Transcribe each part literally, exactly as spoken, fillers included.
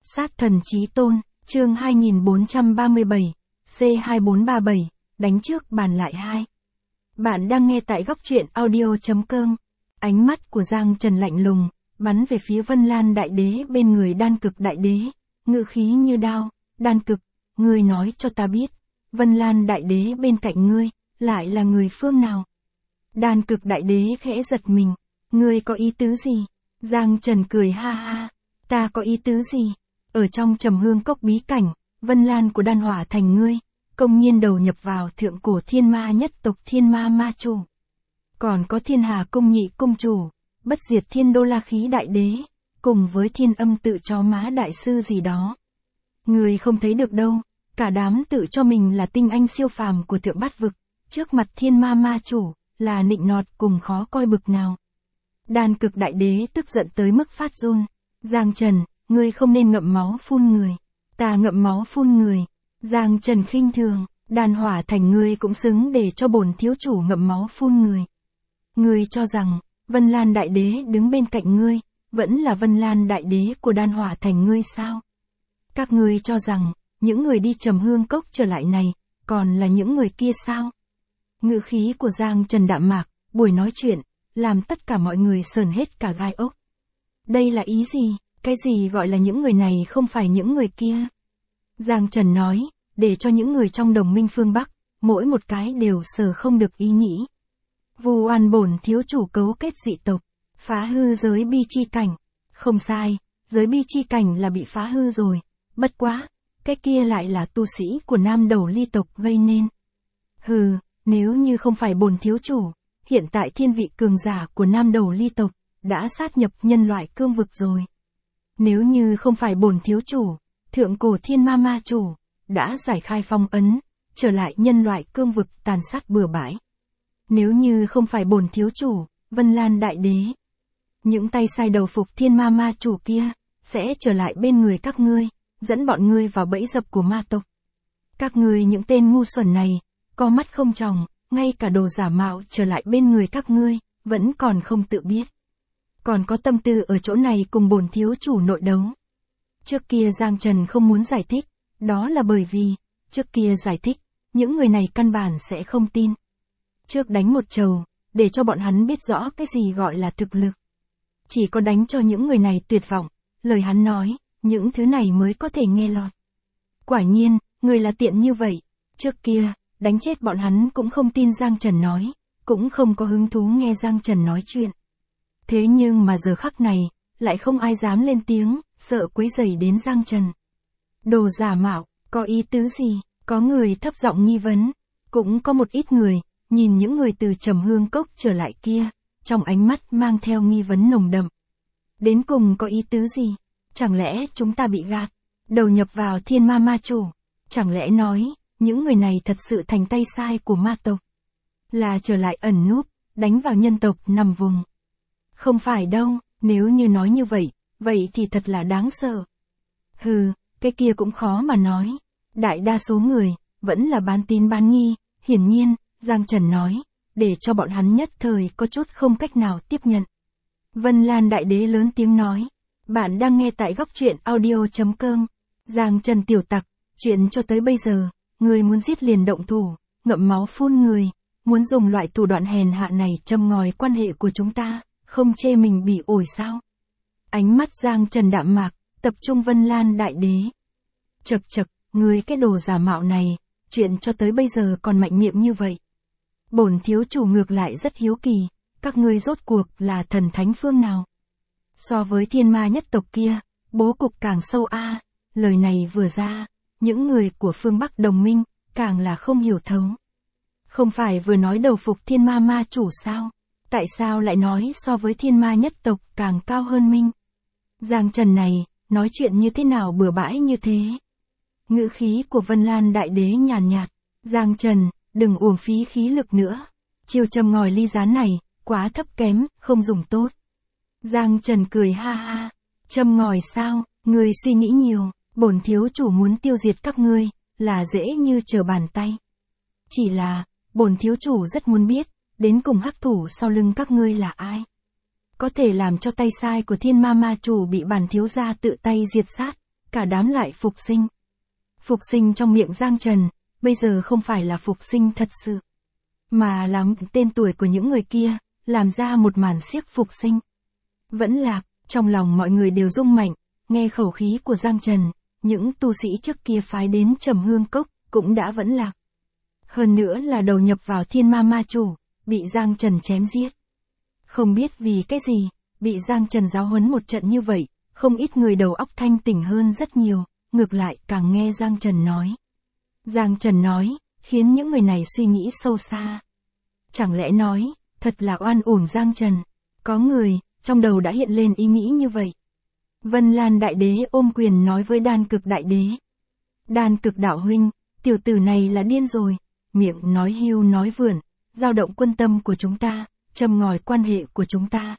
Sát thần chí tôn, chương hai nghìn bốn trăm ba mươi bảy, C hai bốn ba bảy, đánh trước bàn lại hai. Bạn đang nghe tại góc truyện audio.com. Ánh mắt của Giang Trần lạnh lùng, bắn về phía Vân Lan Đại Đế bên người Đan Cực Đại Đế, ngữ khí như đao. Đan Cực, ngươi nói cho ta biết, Vân Lan Đại Đế bên cạnh ngươi, lại là người phương nào? Đan Cực Đại Đế khẽ giật mình, ngươi có ý tứ gì? Giang Trần cười ha ha, ta có ý tứ gì? Ở trong Trầm Hương Cốc bí cảnh, Vân Lan của Đan Hỏa Thành ngươi, công nhiên đầu nhập vào thượng cổ thiên ma nhất tộc Thiên Ma Ma Chủ. Còn có Thiên Hà Cung nhị cung chủ, Bất Diệt Thiên Đô La Khí Đại Đế, cùng với Thiên Âm tự chó má đại sư gì đó. Ngươi không thấy được đâu, cả đám tự cho mình là tinh anh siêu phàm của thượng bát vực, trước mặt Thiên Ma Ma Chủ, là nịnh nọt cùng khó coi bực nào. Đan Cực Đại Đế tức giận tới mức phát run. Giang Trần, ngươi không nên ngậm máu phun người. Ta ngậm máu phun người. Giang Trần khinh thường, Đan Hỏa Thành ngươi cũng xứng để cho bổn thiếu chủ ngậm máu phun người. Ngươi cho rằng, Vân Lan Đại Đế đứng bên cạnh ngươi, vẫn là Vân Lan Đại Đế của Đan Hỏa Thành ngươi sao? Các ngươi cho rằng, những người đi Trầm Hương Cốc trở lại này, còn là những người kia sao? Ngữ khí của Giang Trần đạm mạc, buổi nói chuyện, làm tất cả mọi người sờn hết cả gai ốc. Đây là ý gì? Cái gì gọi là những người này không phải những người kia? Giang Trần nói, để cho những người trong đồng minh phương Bắc, mỗi một cái đều sờ không được ý nghĩ. Vu oan bổn thiếu chủ cấu kết dị tộc, phá hư giới bi chi cảnh. Không sai, giới bi chi cảnh là bị phá hư rồi, bất quá, cái kia lại là tu sĩ của Nam Đầu Ly tộc gây nên. Hừ, nếu như không phải bổn thiếu chủ, hiện tại thiên vị cường giả của Nam Đầu Ly tộc, đã sát nhập nhân loại cương vực rồi. Nếu như không phải bổn thiếu chủ, thượng cổ Thiên Ma Ma Chủ, đã giải khai phong ấn, trở lại nhân loại cương vực tàn sát bừa bãi. Nếu như không phải bổn thiếu chủ, Vân Lan Đại Đế, những tay sai đầu phục Thiên Ma Ma Chủ kia, sẽ trở lại bên người các ngươi, dẫn bọn ngươi vào bẫy dập của ma tộc. Các ngươi những tên ngu xuẩn này, có mắt không tròng, ngay cả đồ giả mạo trở lại bên người các ngươi, vẫn còn không tự biết. Còn có tâm tư ở chỗ này cùng bổn thiếu chủ nội đấu. Trước kia Giang Trần không muốn giải thích, đó là bởi vì, trước kia giải thích, những người này căn bản sẽ không tin. Trước đánh một trầu, để cho bọn hắn biết rõ cái gì gọi là thực lực. Chỉ có đánh cho những người này tuyệt vọng, lời hắn nói, những thứ này mới có thể nghe lọt. Quả nhiên, người là tiện như vậy, trước kia, đánh chết bọn hắn cũng không tin Giang Trần nói, cũng không có hứng thú nghe Giang Trần nói chuyện. Thế nhưng mà giờ khắc này, lại không ai dám lên tiếng, sợ quấy rầy đến Giang Trần. Đồ giả mạo, có ý tứ gì? Có người thấp giọng nghi vấn, cũng có một ít người, nhìn những người từ Trầm Hương Cốc trở lại kia, trong ánh mắt mang theo nghi vấn nồng đậm. Đến cùng có ý tứ gì? Chẳng lẽ chúng ta bị gạt, đầu nhập vào Thiên Ma Ma Chủ? Chẳng lẽ nói, những người này thật sự thành tay sai của ma tộc? Là trở lại ẩn núp, đánh vào nhân tộc nằm vùng? Không phải đâu, nếu như nói như vậy, vậy thì thật là đáng sợ. Hừ, cái kia cũng khó mà nói. Đại đa số người, vẫn là bán tín bán nghi, hiển nhiên, Giang Trần nói, để cho bọn hắn nhất thời có chút không cách nào tiếp nhận. Vân Lan Đại Đế lớn tiếng nói, bạn đang nghe tại góc truyện audio.com. Giang Trần tiểu tặc, chuyện cho tới bây giờ, người muốn giết liền động thủ, ngậm máu phun người, muốn dùng loại thủ đoạn hèn hạ này châm ngòi quan hệ của chúng ta, không chê mình bị ổi sao? Ánh mắt Giang Trần đạm mạc, tập trung Vân Lan Đại Đế. Chậc chậc, ngươi cái đồ giả mạo này, chuyện cho tới bây giờ còn mạnh miệng như vậy. Bổn thiếu chủ ngược lại rất hiếu kỳ, các ngươi rốt cuộc là thần thánh phương nào? So với thiên ma nhất tộc kia, bố cục càng sâu a. À, lời này vừa ra, những người của phương Bắc đồng minh, càng là không hiểu thấu. Không phải vừa nói đầu phục Thiên Ma Ma Chủ sao? Tại sao lại nói so với thiên ma nhất tộc càng cao hơn minh? Giang Trần này, nói chuyện như thế nào bừa bãi như thế? Ngữ khí của Vân Lan Đại Đế nhàn nhạt, Giang Trần, đừng uổng phí khí lực nữa. Chiêu châm ngòi ly gián này, quá thấp kém, không dùng tốt. Giang Trần cười ha ha, châm ngòi sao, ngươi suy nghĩ nhiều, bổn thiếu chủ muốn tiêu diệt các ngươi, là dễ như trở bàn tay. Chỉ là, bổn thiếu chủ rất muốn biết, đến cùng hắc thủ sau lưng các ngươi là ai? Có thể làm cho tay sai của Thiên Ma Ma Chủ bị bản thiếu gia tự tay diệt sát, cả đám lại phục sinh. Phục sinh trong miệng Giang Trần, bây giờ không phải là phục sinh thật sự, mà là tên tuổi của những người kia, làm ra một màn xiếc phục sinh. Vẫn Lạc, trong lòng mọi người đều rung mạnh, nghe khẩu khí của Giang Trần, những tu sĩ trước kia phái đến Trầm Hương Cốc, cũng đã vẫn lạc. Hơn nữa là đầu nhập vào Thiên Ma Ma Chủ, bị Giang Trần chém giết. Không biết vì cái gì, bị Giang Trần giáo huấn một trận như vậy, không ít người đầu óc thanh tỉnh hơn rất nhiều, ngược lại càng nghe Giang Trần nói. Giang Trần nói, khiến những người này suy nghĩ sâu xa. Chẳng lẽ nói, thật là oan uổng Giang Trần, có người, trong đầu đã hiện lên ý nghĩ như vậy. Vân Lan Đại Đế ôm quyền nói với Đan Cực Đại Đế. Đan Cực đạo huynh, tiểu tử này là điên rồi, miệng nói hưu nói vượn, dao động quân tâm của chúng ta, châm ngòi quan hệ của chúng ta.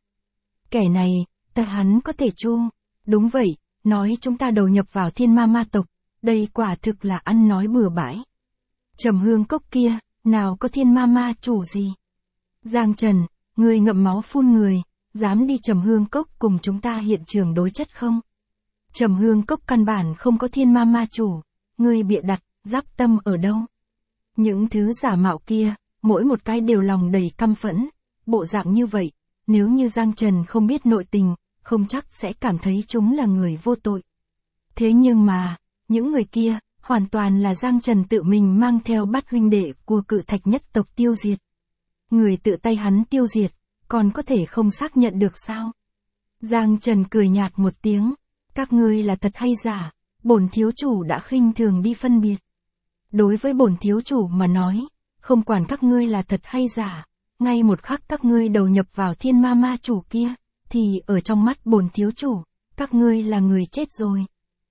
Kẻ này, ta hắn có thể chu. Đúng vậy, nói chúng ta đầu nhập vào Thiên Ma Ma tộc, đây quả thực là ăn nói bừa bãi. Trầm Hương Cốc kia, nào có Thiên Ma Ma chủ gì. Giang Trần, người ngậm máu phun người, dám đi Trầm Hương Cốc cùng chúng ta hiện trường đối chất không? Trầm Hương Cốc căn bản không có Thiên Ma Ma chủ, ngươi bịa đặt, giáp tâm ở đâu? Những thứ giả mạo kia, mỗi một cái đều lòng đầy căm phẫn, bộ dạng như vậy, nếu như Giang Trần không biết nội tình, không chắc sẽ cảm thấy chúng là người vô tội. Thế nhưng mà, những người kia, hoàn toàn là Giang Trần tự mình mang theo bát huynh đệ của Cự Thạch nhất tộc tiêu diệt. Người tự tay hắn tiêu diệt, còn có thể không xác nhận được sao? Giang Trần cười nhạt một tiếng, các ngươi là thật hay giả, bổn thiếu chủ đã khinh thường đi phân biệt. Đối với bổn thiếu chủ mà nói, không quản các ngươi là thật hay giả, ngay một khắc các ngươi đầu nhập vào Thiên Ma Ma chủ kia, thì ở trong mắt bổn thiếu chủ, các ngươi là người chết rồi.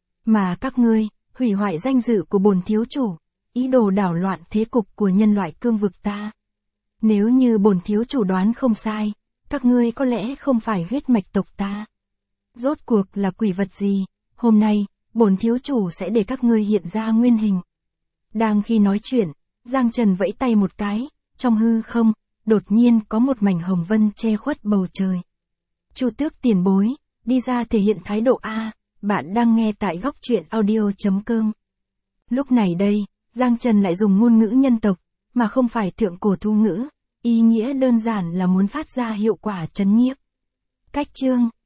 Mà các ngươi, hủy hoại danh dự của bổn thiếu chủ, ý đồ đảo loạn thế cục của nhân loại cương vực ta. Nếu như bổn thiếu chủ đoán không sai, các ngươi có lẽ không phải huyết mạch tộc ta. Rốt cuộc là quỷ vật gì, hôm nay, bổn thiếu chủ sẽ để các ngươi hiện ra nguyên hình. Đang khi nói chuyện, Giang Trần vẫy tay một cái, trong hư không, đột nhiên có một mảnh hồng vân che khuất bầu trời. Chu Tước tiền bối, đi ra thể hiện thái độ A, bạn đang nghe tại góc truyện audio.com. Lúc này đây, Giang Trần lại dùng ngôn ngữ nhân tộc, mà không phải thượng cổ thu ngữ, ý nghĩa đơn giản là muốn phát ra hiệu quả chấn nhiếp. Cách chương